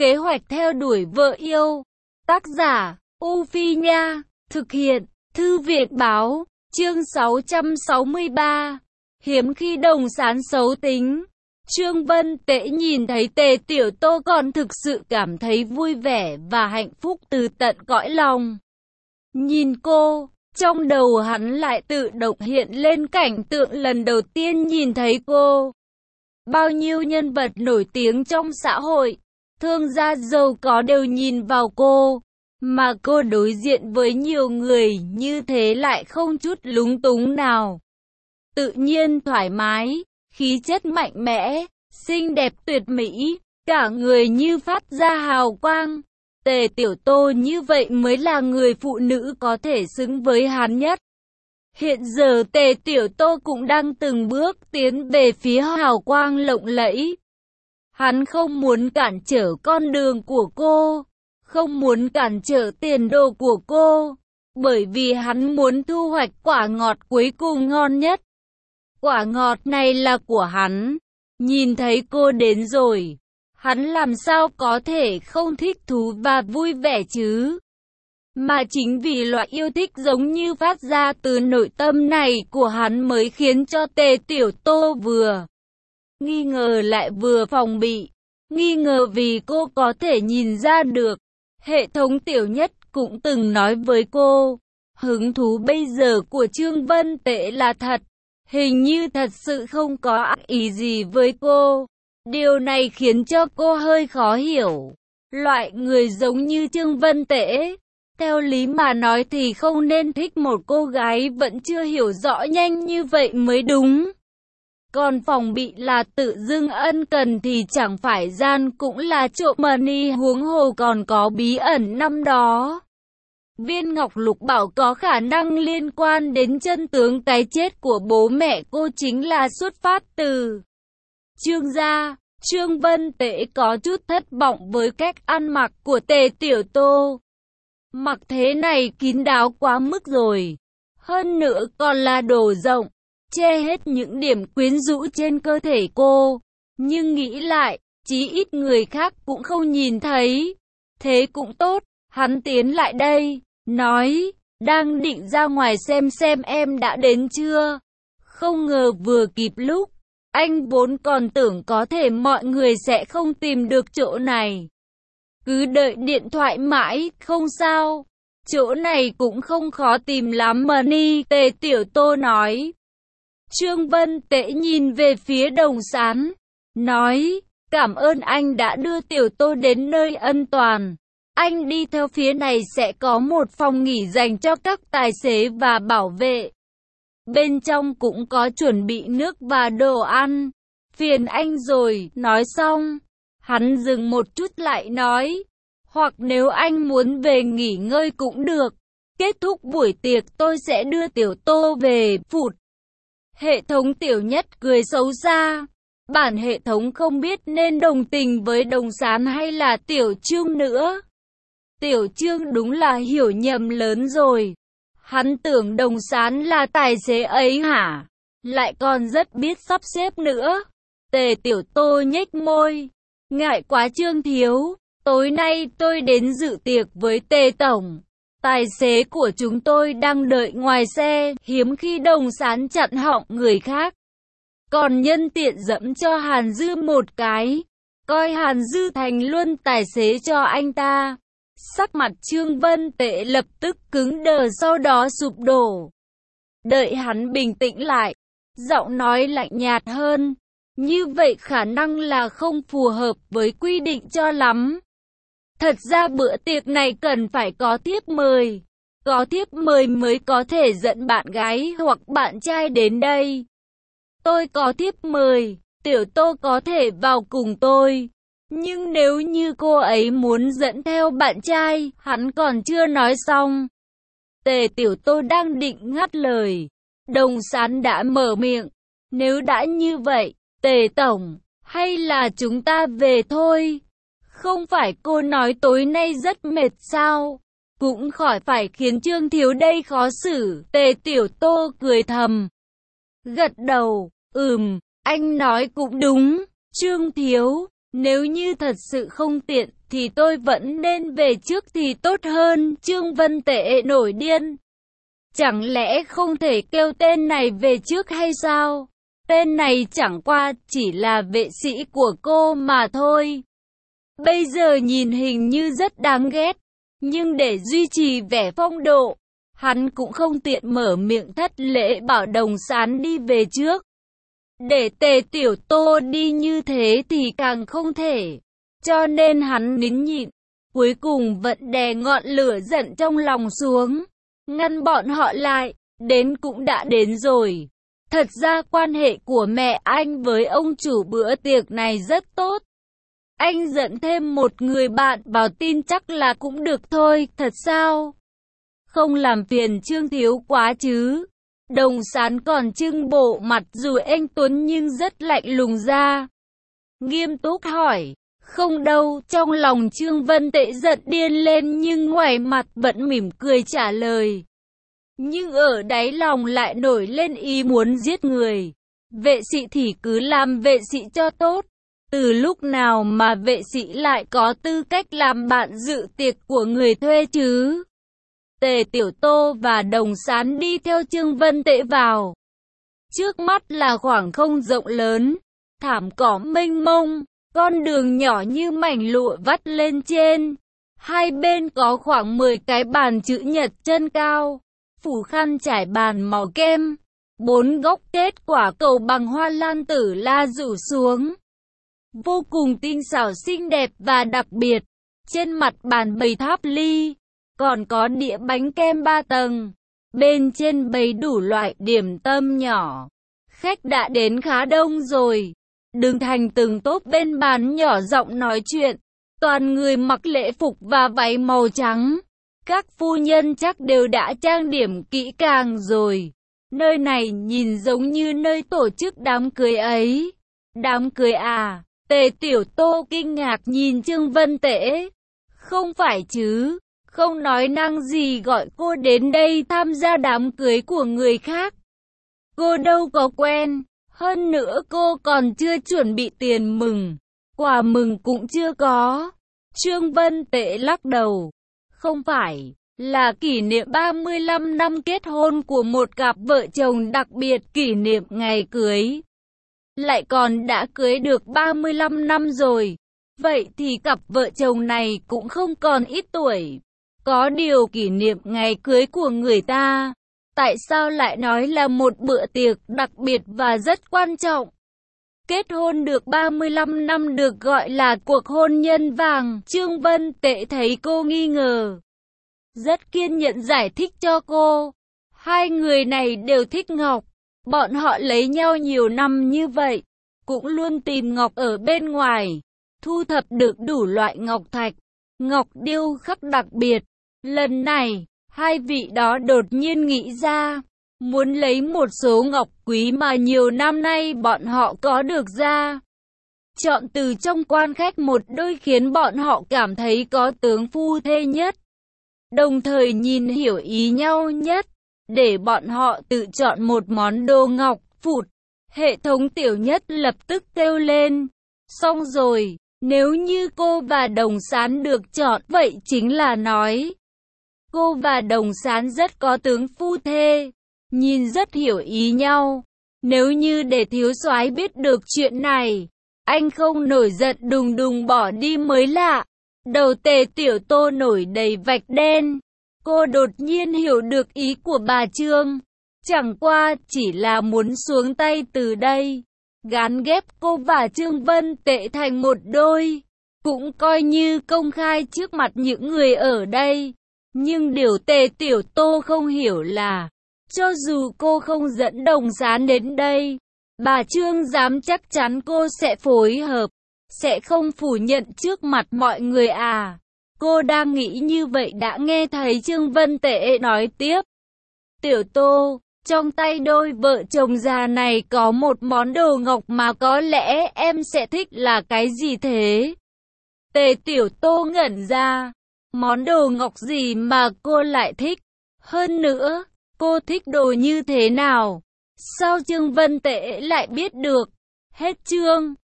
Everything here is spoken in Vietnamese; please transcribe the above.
Kế hoạch theo đuổi vợ yêu. Tác giả, U Phi Nha. Thực hiện, Thư viện Báo. Chương 663. Hiếm khi Đồng Sán xấu tính. Trương Vân Tễ nhìn thấy Tề Tiểu Tô còn thực sự cảm thấy vui vẻ và hạnh phúc từ tận cõi lòng. Nhìn cô, trong đầu hắn lại tự động hiện lên cảnh tượng lần đầu tiên nhìn thấy cô. Bao nhiêu nhân vật nổi tiếng trong xã hội, thương gia giàu có đều nhìn vào cô, mà cô đối diện với nhiều người như thế lại không chút lúng túng nào. Tự nhiên thoải mái, khí chất mạnh mẽ, xinh đẹp tuyệt mỹ, cả người như phát ra hào quang. Tề Tiểu Tô như vậy mới là người phụ nữ có thể xứng với hắn nhất. Hiện giờ Tề Tiểu Tô cũng đang từng bước tiến về phía hào quang lộng lẫy. Hắn không muốn cản trở con đường của cô, không muốn cản trở tiền đồ của cô, bởi vì hắn muốn thu hoạch quả ngọt cuối cùng ngon nhất. Quả ngọt này là của hắn. Nhìn thấy cô đến rồi, hắn làm sao có thể không thích thú và vui vẻ chứ? Mà chính vì loại yêu thích giống như phát ra từ nội tâm này của hắn mới khiến cho Tề Tiểu Tô vừa nghi ngờ lại vừa phòng bị. Nghi ngờ vì cô có thể nhìn ra được. Hệ thống Tiểu Nhất cũng từng nói với cô, hứng thú bây giờ của Trương Vân Tễ là thật. Hình như thật sự không có ác ý gì với cô. Điều này khiến cho cô hơi khó hiểu. Loại người giống như Trương Vân Tễ, theo lý mà nói thì không nên thích một cô gái vẫn chưa hiểu rõ nhanh như vậy mới đúng. Còn phòng bị là tự dưng ân cần thì chẳng phải gian cũng là trộm money, huống hồ còn có bí ẩn năm đó. Viên ngọc lục bảo có khả năng liên quan đến chân tướng cái chết của bố mẹ cô chính là xuất phát từ Trương gia. Trương Vân Tễ có chút thất vọng với cách ăn mặc của Tề Tiểu Tô. Mặc thế này kín đáo quá mức rồi. Hơn nữa còn là đồ rộng, che hết những điểm quyến rũ trên cơ thể cô. Nhưng nghĩ lại, chí ít người khác cũng không nhìn thấy. Thế cũng tốt, hắn tiến lại đây, nói, đang định ra ngoài xem em đã đến chưa. Không ngờ vừa kịp lúc, anh vốn còn tưởng có thể mọi người sẽ không tìm được chỗ này. Cứ đợi điện thoại mãi, không sao. Chỗ này cũng không khó tìm lắm mà ni, Tề Tiểu Tô nói. Trương Vân Tễ nhìn về phía Đồng Sán, nói, cảm ơn anh đã đưa Tiểu Tô đến nơi an toàn. Anh đi theo phía này sẽ có một phòng nghỉ dành cho các tài xế và bảo vệ. Bên trong cũng có chuẩn bị nước và đồ ăn. Phiền anh rồi, nói xong. Hắn dừng một chút lại nói, hoặc nếu anh muốn về nghỉ ngơi cũng được. Kết thúc buổi tiệc tôi sẽ đưa Tiểu Tô về, phụt. Hệ thống Tiểu Nhất cười xấu xa. Bản hệ thống không biết nên đồng tình với Đồng Sán hay là Tiểu Trương nữa. Tiểu Trương đúng là hiểu nhầm lớn rồi. Hắn tưởng Đồng Sán là tài xế ấy hả? Lại còn rất biết sắp xếp nữa. Tề Tiểu Tô nhếch môi. Ngại quá Trương thiếu. Tối nay tôi đến dự tiệc với Tề Tổng. Tài xế của chúng tôi đang đợi ngoài xe. Hiếm khi Đồng Sán chặn họng người khác. Còn nhân tiện dẫm cho Hàn Dư một cái. Coi Hàn Dư thành luôn tài xế cho anh ta. Sắc mặt Trương Vân Tễ lập tức cứng đờ, sau đó sụp đổ. Đợi hắn bình tĩnh lại, giọng nói lạnh nhạt hơn. Như vậy khả năng là không phù hợp với quy định cho lắm. Thật ra bữa tiệc này cần phải có thiếp mời. Có thiếp mời mới có thể dẫn bạn gái hoặc bạn trai đến đây. Tôi có thiếp mời, Tiểu Tô có thể vào cùng tôi. Nhưng nếu như cô ấy muốn dẫn theo bạn trai, hắn còn chưa nói xong. Tề Tiểu Tô đang định ngắt lời. Đồng Sán đã mở miệng. Nếu đã như vậy, Tề Tổng, hay là chúng ta về thôi? Không phải cô nói tối nay rất mệt sao? Cũng khỏi phải khiến Trương Thiếu đây khó xử. Tề Tiểu Tô cười thầm. Gật đầu, anh nói cũng đúng, Trương Thiếu. Nếu như thật sự không tiện thì tôi vẫn nên về trước thì tốt hơn. Trương Vân Tệ nổi điên. Chẳng lẽ không thể kêu tên này về trước hay sao? Tên này chẳng qua chỉ là vệ sĩ của cô mà thôi. Bây giờ nhìn hình như rất đáng ghét, nhưng để duy trì vẻ phong độ, hắn cũng không tiện mở miệng thất lễ bảo Đồng Sán đi về trước. Để Tề Tiểu Tô đi như thế thì càng không thể. Cho nên hắn nín nhịn, cuối cùng vẫn đè ngọn lửa giận trong lòng xuống, ngăn bọn họ lại. Đến cũng đã đến rồi. Thật ra quan hệ của mẹ anh với ông chủ bữa tiệc này rất tốt. Anh dẫn thêm một người bạn vào tin chắc là cũng được thôi, thật sao? Không làm phiền Trương Thiếu quá chứ. Đồng Sán còn trưng bộ mặt dù anh tuấn nhưng rất lạnh lùng ra. Nghiêm túc hỏi. Không đâu, trong lòng Trương Vân Tệ giận điên lên nhưng ngoài mặt vẫn mỉm cười trả lời. Nhưng ở đáy lòng lại nổi lên ý muốn giết người. Vệ sĩ thì cứ làm vệ sĩ cho tốt. Từ lúc nào mà vệ sĩ lại có tư cách làm bạn dự tiệc của người thuê chứ? Tề Tiểu Tô và Đồng Sán đi theo Trương Vân Tệ vào. Trước mắt là khoảng không rộng lớn, thảm cỏ mênh mông, con đường nhỏ như mảnh lụa vắt lên trên. Hai bên có khoảng 10 cái bàn chữ nhật chân cao, phủ khăn trải bàn màu kem. 4 góc kết quả cầu bằng hoa lan tử la rủ xuống. Vô cùng tinh xảo xinh đẹp và đặc biệt. Trên mặt bàn bày tháp ly, còn có đĩa bánh kem 3 tầng. Bên trên bày đủ loại điểm tâm nhỏ. Khách đã đến khá đông rồi. Đứng thành từng tốp bên bàn nhỏ giọng nói chuyện. Toàn người mặc lễ phục và váy màu trắng. Các phu nhân chắc đều đã trang điểm kỹ càng rồi. Nơi này nhìn giống như nơi tổ chức đám cưới ấy. Đám cưới à? Tề Tiểu Tô kinh ngạc nhìn Trương Vân Tễ. Không phải chứ, không nói năng gì gọi cô đến đây tham gia đám cưới của người khác. Cô đâu có quen, hơn nữa cô còn chưa chuẩn bị tiền mừng, quà mừng cũng chưa có. Trương Vân Tễ lắc đầu. Không phải, là kỷ niệm 35 năm kết hôn của một cặp vợ chồng, đặc biệt kỷ niệm ngày cưới. Lại còn đã cưới được 35 năm rồi. Vậy thì cặp vợ chồng này cũng không còn ít tuổi. Có điều kỷ niệm ngày cưới của người ta, tại sao lại nói là một bữa tiệc đặc biệt và rất quan trọng? Kết hôn được 35 năm được gọi là cuộc hôn nhân vàng. Trương Vân Tệ thấy cô nghi ngờ, rất kiên nhẫn giải thích cho cô. Hai người này đều thích ngọc. Bọn họ lấy nhau nhiều năm như vậy, cũng luôn tìm ngọc ở bên ngoài, thu thập được đủ loại ngọc thạch, ngọc điêu khắc đặc biệt. Lần này, hai vị đó đột nhiên nghĩ ra, muốn lấy một số ngọc quý mà nhiều năm nay bọn họ có được ra. Chọn từ trong quan khách một đôi khiến bọn họ cảm thấy có tướng phu thê nhất, đồng thời nhìn hiểu ý nhau nhất. Để bọn họ tự chọn một món đồ ngọc phụt. Hệ thống tiểu nhất lập tức kêu lên. Xong rồi, nếu như cô và Đồng Sán được chọn, vậy chính là nói cô và Đồng Sán rất có tướng phu thê, nhìn rất hiểu ý nhau. Nếu như để thiếu soái biết được chuyện này, anh không nổi giận đùng đùng bỏ đi mới lạ. Đầu Tề Tiểu Tô nổi đầy vạch đen. Cô đột nhiên hiểu được ý của bà Trương. Chẳng qua chỉ là muốn xuống tay từ đây, gán ghép cô và Trương Vân Tệ thành một đôi, cũng coi như công khai trước mặt những người ở đây. Nhưng điều Tề Tiểu Tô không hiểu là, cho dù cô không dẫn Đồng Sán đến đây, bà Trương dám chắc chắn cô sẽ phối hợp, sẽ không phủ nhận trước mặt mọi người à? Cô đang nghĩ như vậy đã nghe thấy Trương Vân Tệ nói tiếp. Tiểu Tô, trong tay đôi vợ chồng già này có một món đồ ngọc mà có lẽ em sẽ thích, là cái gì thế? Tề Tiểu Tô ngẩn ra. Món đồ ngọc gì mà cô lại thích? Hơn nữa, cô thích đồ như thế nào? Sao Trương Vân Tệ lại biết được? Hết chương.